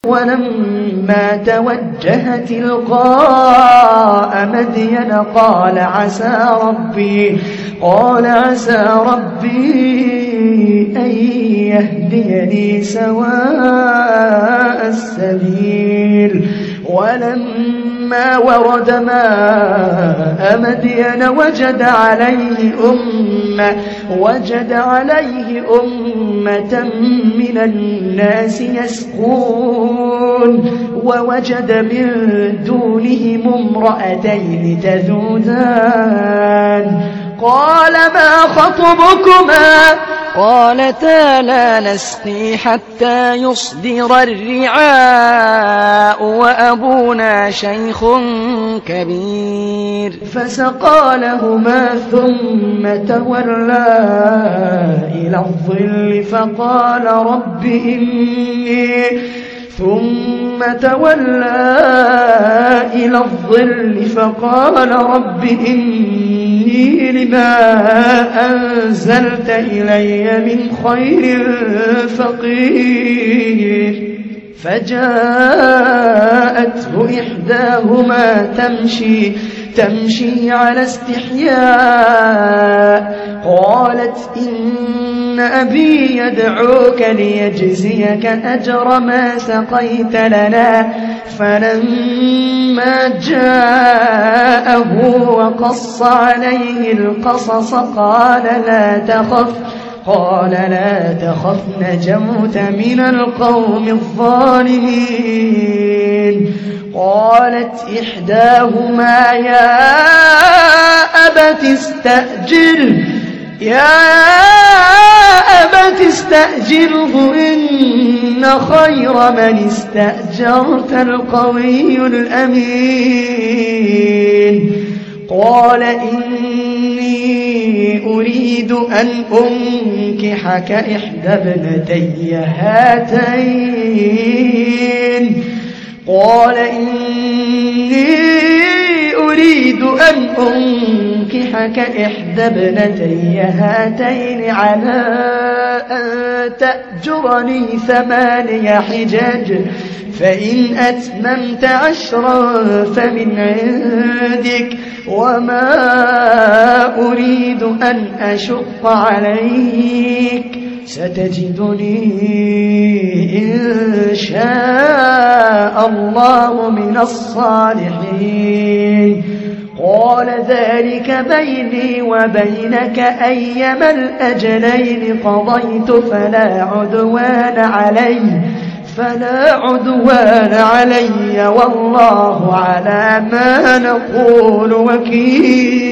ولما توجه تلقاء مدين قال عسى ربي أن يهديني سواء السبيل. ولما ورد ماء مدين وجد عليه أمة من الناس يسقون ووجد من دونهم امرأتين تذودان قال ما خطبكما قالتا لا نسقي حتى يصدر الرعاء وأبونا شيخ كبير. فسقى لهما ثم تولى إلى الظل فقال رب إني لما أنزلت إلي من خير فقير. فجاءته إحداهما تمشي على استحياء قالت إن أبي يدعوك ليجزيك أجر ما سقيت لنا. فلما جاءه وقص عليه القصص قال لا تخف نجوت من القوم الظالمين. قالت إحداهما يا أبت استأجره إن خير من استأجرت القوي الأمين. قال إني أريد أن أنكحك إحدى ابنتي هاتين على أن تأجرني 8 حجج فإن أتممت 10 فمن عندك وما أريد أن أشق عليك ستجدني إن شاء الله من الصالحين. قال ذلك بيني وبينك أيما الأجلين قضيت فلا عدوان علي والله على ما نقول وكيل.